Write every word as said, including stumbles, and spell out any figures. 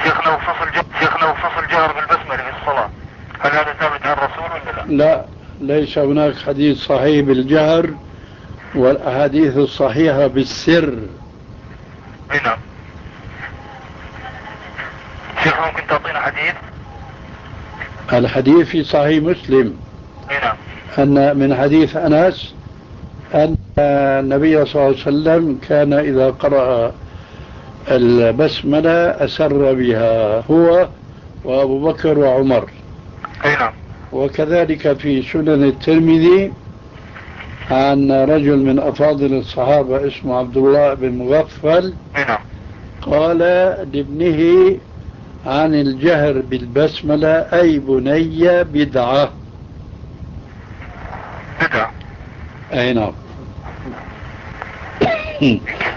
شيخنا وفصل شيخنا وفصل جهر بالبسملة في الصلاة، هل هذا ثابت عن الرسول ولا لا؟ لا، ليس هناك حديث صحيح بالجهر، والأحاديث الصحيحة بالسر. نعم. شيخ ممكن تعطينا حديث؟ الحديث في صحيح مسلم نعم. أن من حديث أنس أن النبي صلى الله عليه وسلم كان إذا قرأ البسملة أسر بها هو وأبو بكر وعمر. نعم. وكذلك في سنن الترمذي عن رجل من أفاضل الصحابة اسمه عبد الله بن مغفل نعم. قال لابنه عن الجهر بالبسملة أي بني بدعة. بدعة. أي نعم.